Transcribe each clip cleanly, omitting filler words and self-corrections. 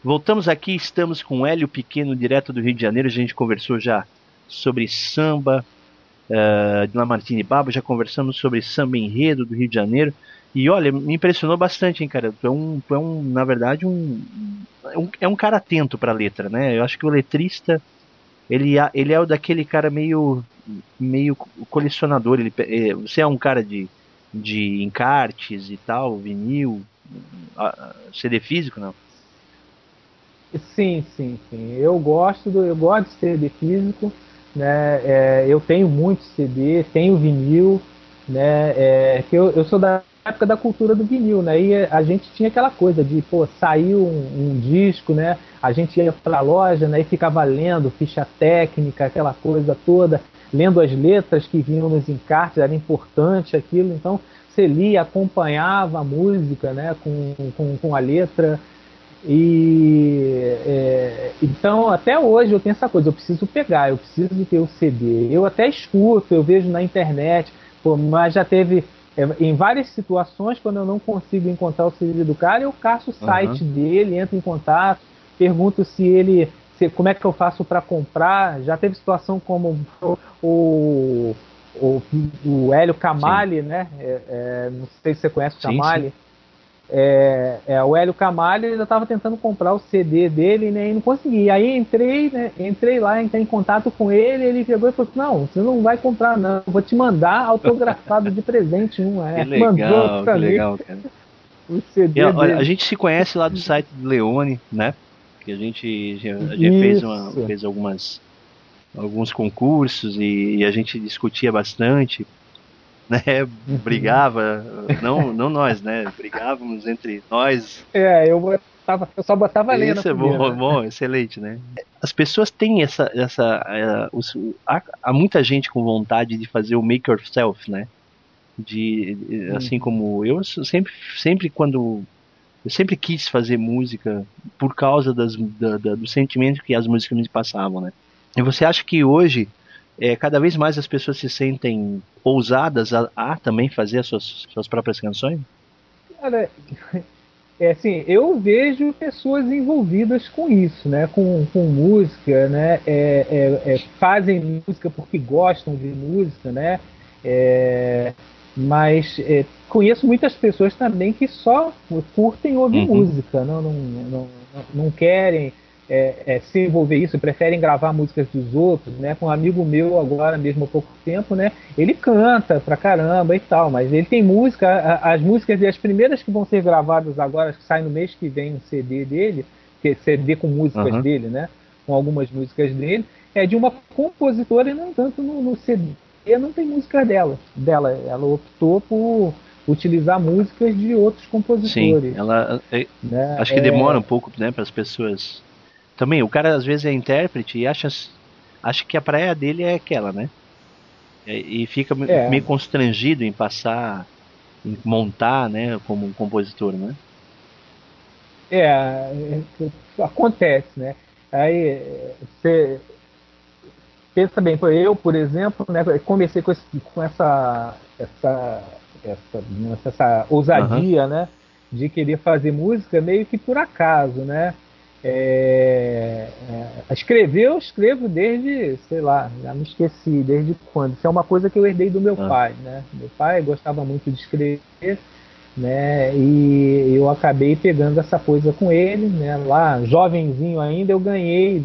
Voltamos aqui, estamos com o Hélio Pequeno, direto do Rio de Janeiro. A gente conversou já sobre samba, de Lamartine Babo, já conversamos sobre samba enredo do Rio de Janeiro. E olha, me impressionou bastante, hein, cara. Tu é um, na verdade, é um cara atento pra letra, né? Eu acho que o letrista, ele é o daquele cara meio colecionador. Você é um cara de encartes e tal, vinil, CD físico, não? Sim, sim, sim. Eu gosto de CD físico, né? Eu tenho muito CD, tenho vinil, né? Que eu sou da época da cultura do vinil, né? E a gente tinha aquela coisa de, pô, saiu um disco, né? A gente ia para a loja, né? E ficava lendo ficha técnica, aquela coisa toda, lendo as letras que vinham nos encartes, era importante aquilo. Então você lia, acompanhava a música, né? Com a letra. Então, até hoje eu tenho essa coisa, eu preciso pegar, eu preciso ter o CD. Eu até escuto, eu vejo na internet, pô, mas já teve em várias situações, quando eu não consigo encontrar o CD do cara, eu caço o Aham. site dele, entro em contato, pergunto como é que eu faço para comprar. Já teve situação como o, o, o Hélio Sim. Camali, né? Não sei se você conhece o Sim, sim. Camali. O Hélio Camargo ainda estava tentando comprar o CD dele, né, e não consegui. Aí entrei, né, entrei lá, entrei em contato com ele, ele pegou e falou: não, você não vai comprar, não, vou te mandar autografado de presente mandou Que para mim legal, cara. o E, CD olha, a dele. gente se conhece lá do site do Leone, né? Que a gente Isso. fez alguns concursos e a gente discutia bastante, né? Uhum. Brigava, não nós, né? Brigávamos entre nós. Eu só botava lenha na Isso é fogueira, bom, né? bom, excelente, né? As pessoas têm há muita gente com vontade de fazer o make yourself, né? Assim Uhum. como sempre quando eu sempre quis fazer música por causa do sentimento que as músicas me passavam, né? E você acha que hoje cada vez mais as pessoas se sentem ousadas a também fazer as suas próprias canções? Cara, assim, eu vejo pessoas envolvidas com isso, né? Com música, né? Fazem música porque gostam de música, né? É, mas conheço muitas pessoas também que só curtem ouvir Uhum, música, não querem se envolver isso, preferem gravar músicas dos outros, né? Com um amigo meu agora mesmo há pouco tempo, né? Ele canta pra caramba e tal, mas ele tem música, as músicas e as primeiras que vão ser gravadas agora, que sai no mês que vem um CD dele, que é CD com músicas aham. dele, né? Com algumas músicas dele, é de uma compositora e não tanto no CD não tem música dela. Ela optou por utilizar músicas de outros Sim, compositores, ela né? acho que demora um pouco, né, para as pessoas. Também o cara às vezes é intérprete e acha que a praia dele é aquela, né? E fica É, meio constrangido em passar, em montar, né, como um compositor, né? acontece, né? Aí você pensa bem, eu, por exemplo, né, comecei com essa Aham. ousadia, né, de querer fazer música meio que por acaso, né? Escrever, eu escrevo desde, sei lá, já me esqueci desde quando. Isso é uma coisa que eu herdei do meu Ah, pai, né? Meu pai gostava muito de escrever, né? E eu acabei pegando essa coisa com ele, né? Lá, jovenzinho ainda, eu ganhei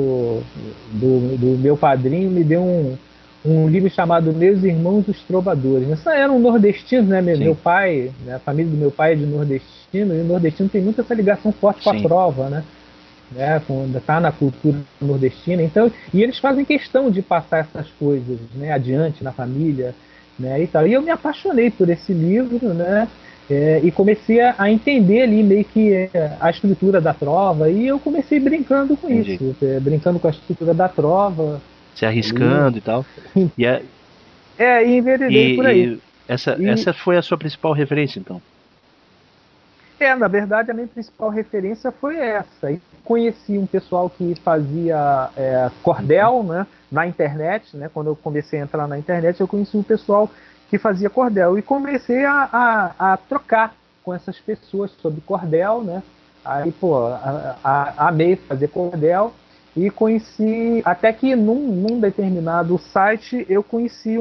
do meu padrinho, me deu um livro chamado Meus Irmãos os Trovadores. Isso era um nordestino, né? Meu sim, pai, né? A família do meu pai é de nordestino, e o nordestino tem muita essa ligação forte com a sim. trova, né? Tá na cultura nordestina. Então, e eles fazem questão de passar essas coisas, né? Adiante na família, né? E tal. E eu me apaixonei por esse livro, né? E comecei a entender ali meio que a estrutura da trova, e eu comecei brincando com Entendi. isso, brincando com a estrutura da trova Se ali. arriscando e tal. E, a- E enveredei por aí. e essa, E essa foi a sua principal referência, então. na verdade, a minha principal referência foi essa. E conheci um pessoal que fazia Uhum. cordel, né, na internet, né? Quando eu comecei a entrar na internet, eu conheci um pessoal que fazia cordel e comecei a trocar com essas pessoas sobre cordel, né? Aí, pô, amei fazer cordel e conheci, até que num determinado site eu conheci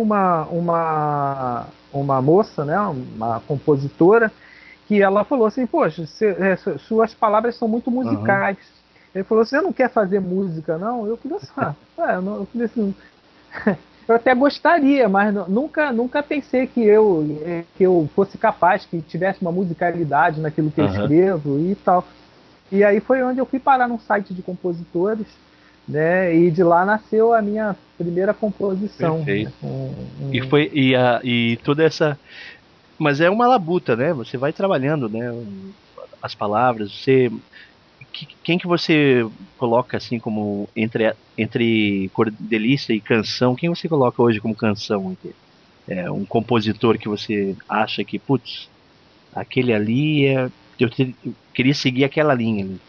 uma moça, né, uma compositora, que ela falou assim, poxa, suas palavras são muito Aham, musicais. Ele falou, você não quer fazer música, não? Eu falei assim, eu falei assim, eu até gostaria, mas nunca pensei que eu fosse capaz, que tivesse uma musicalidade naquilo que eu aham, escrevo e tal. E aí foi onde eu fui parar num site de compositores, né? E de lá nasceu a minha primeira composição, né? perfeito. E foi e toda essa, mas é uma labuta, né? Você vai trabalhando, né? As palavras, quem que você coloca assim como entre cordelista e canção? Quem você coloca hoje como canção? É um compositor que você acha que, putz, aquele ali eu queria seguir aquela linha ali.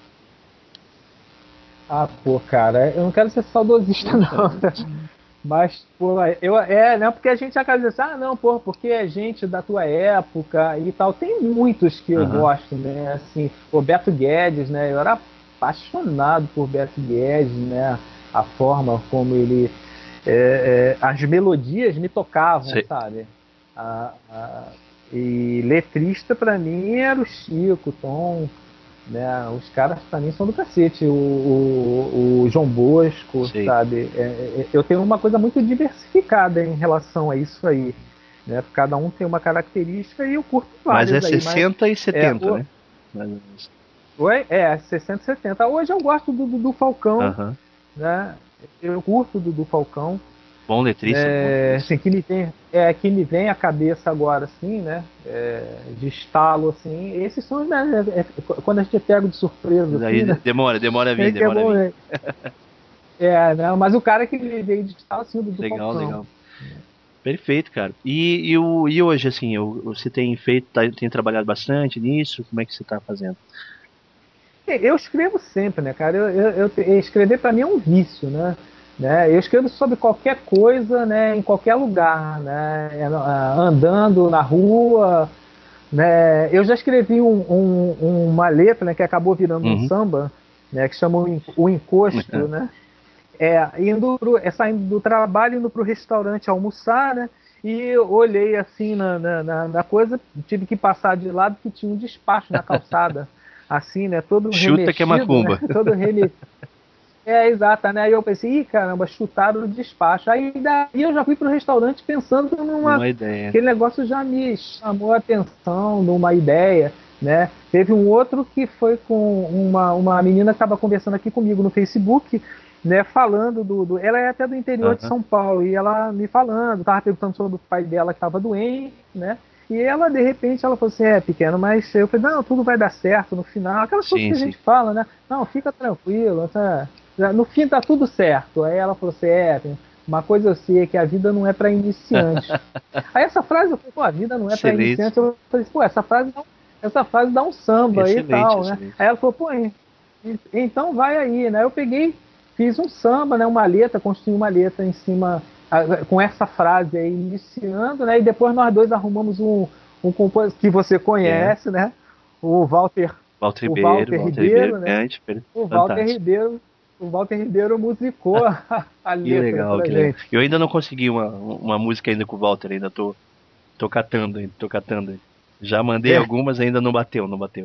Ah, pô, cara, eu não quero ser saudosista, Poxa, não. Mas, pô, né? Porque a gente acaba dizendo assim, não, pô, porque é gente da tua época e tal. Tem muitos que eu aham, gosto, né? Assim, o Beto Guedes, né? Eu era apaixonado por Beto Guedes, né? A forma como ele. As melodias me tocavam, sei. sabe? A, a- e letrista pra mim era o Chico, Tom, né? Os caras pra mim são do cacete. O João Bosco, Sei. sabe? Eu tenho uma coisa muito diversificada em relação a isso aí. Né? Cada um tem uma característica e eu curto Mas é várias aí, mas 60 e é, 70, o, né? Mais ou menos. é 60, 70. Hoje eu gosto do Falcão, Aham. né? Eu curto do Falcão. Bom letrista, bom letrista. Assim, que me vem à cabeça agora, assim, né? De estalo, assim. Esses são, né? Quando a gente é pego de surpresa, assim, Aí né? demora a vir, É que é demora a bom, vir. né? Né? Mas o cara que me veio de estalo, assim, do Legal, Falcão. legal. Perfeito, cara. E hoje, assim, você tem feito, tem trabalhado bastante nisso? Como é que você tá fazendo? Eu escrevo sempre, né, cara? Escrever para mim é um vício, né? Eu escrevo sobre qualquer coisa, né? Em qualquer lugar, né? Andando na rua, né? Eu já escrevi uma letra, né, que acabou virando um Uhum. samba, né? Que chama o Encosto, né? Saindo do trabalho, indo pro restaurante almoçar, né? E eu olhei assim na coisa, tive que passar de lado que tinha um despacho na calçada, assim, né? Todo Chuta que é remexido, né? macumba. Todo remexido. Exato, né? Aí eu pensei, ih, caramba, chutaram o despacho. Aí daí eu já fui pro restaurante pensando Numa ideia. aquele negócio já me chamou a atenção, numa ideia, né? Teve um outro que foi com uma menina que estava conversando aqui comigo no Facebook, né? Falando ela é até do interior de Aham. São Paulo, e ela me falando, tava perguntando sobre o pai dela que estava doente, né? E ela, de repente, ela falou assim, pequeno, mas eu falei, não, tudo vai dar certo no final, aquelas coisas Sim, que a sim. gente fala, né? Não, fica tranquilo, tá? No fim tá tudo certo. Aí ela falou assim, uma coisa eu sei é que a vida não é para iniciante. Aí essa frase, eu falei, pô, a vida não é para Excelente. iniciante. Eu falei, pô, essa frase dá um samba e Excelente, tal, né? excelente. Aí ela falou, pô, então vai aí, né? Eu peguei, fiz um samba, né? Uma letra, construí uma letra em cima, com essa frase aí, iniciando, né? E depois nós dois arrumamos um compositor que você É. conhece, né? O Walter, o Walter Walter Ribeiro, Ribeiro, né? grande, O Walter fantástico. Ribeiro, o Walter Ribeiro musicou a Que letra legal, pra que legal. gente. Eu ainda não consegui uma música ainda com o Walter, ainda tô catando ainda, tô catando ainda. Já mandei É, algumas, ainda não bateu, não bateu.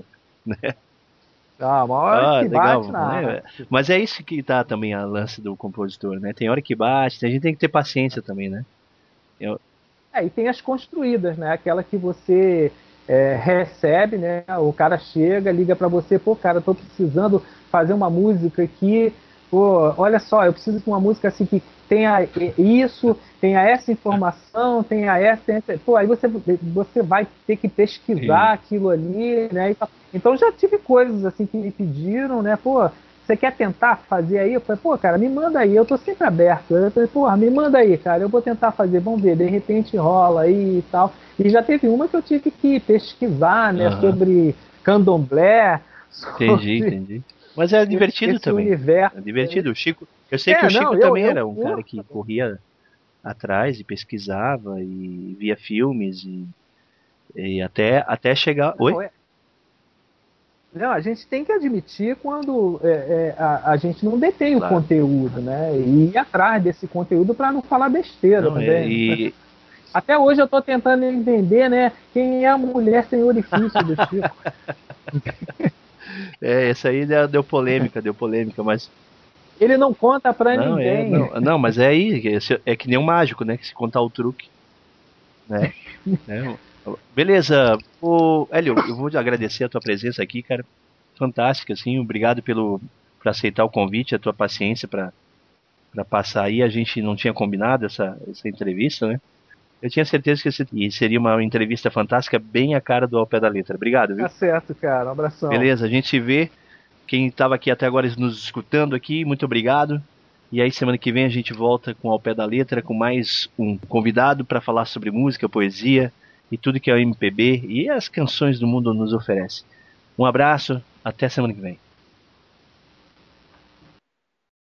uma hora Ah, que bate legal. na arte. Mas é isso que tá também a lance do compositor, né? Tem hora que bate, a gente tem que ter paciência também, né? Eu, E tem as construídas, né? Aquela que você recebe, né? O cara chega, liga para você, pô, cara, eu tô precisando fazer uma música aqui, pô, olha só, eu preciso de uma música assim que tenha isso, tenha essa informação, tenha essa, pô, aí você vai ter que pesquisar e- aquilo ali, né? Então já tive coisas assim que me pediram, né? Pô, você quer tentar fazer aí? Eu falei, pô, cara, me manda aí, eu tô sempre aberto. Eu falei, pô, me manda aí, cara, eu vou tentar fazer, vamos ver, de repente rola aí e tal. E já teve uma que eu tive que pesquisar, né, Aham, sobre candomblé, entendi, sobre entendi. Mas é divertido esse também. universo É aí. divertido. O Chico, eu sei que o Não, Chico também eu era um cara curto. que corria atrás e pesquisava e via filmes e até chegar. Oi? Não, Não, a gente tem que admitir quando a gente não detém o Claro. conteúdo, né? E ir atrás desse conteúdo para não falar besteira Não, também. Até hoje eu estou tentando entender, né, quem é a mulher sem orifício do Chico. Essa aí deu polêmica, mas Ele não conta para não, ninguém. não, mas é aí, é que nem um mágico, né, que se contar o truque, né? Beleza, Hélio, eu vou te agradecer a tua presença aqui, cara. Fantástica, assim, obrigado por aceitar o convite, a tua paciência para passar aí. A gente não tinha combinado essa entrevista, né? Eu tinha certeza que seria uma entrevista fantástica, bem a cara do Ao Pé da Letra. Obrigado, viu? Tá certo, cara. Um abração. Beleza, a gente se vê. Quem estava aqui até agora nos escutando aqui, muito obrigado. E aí semana que vem a gente volta com Ao Pé da Letra, com mais um convidado para falar sobre música, poesia e tudo que a MPB e as canções do mundo nos oferece. Um abraço, até semana que vem.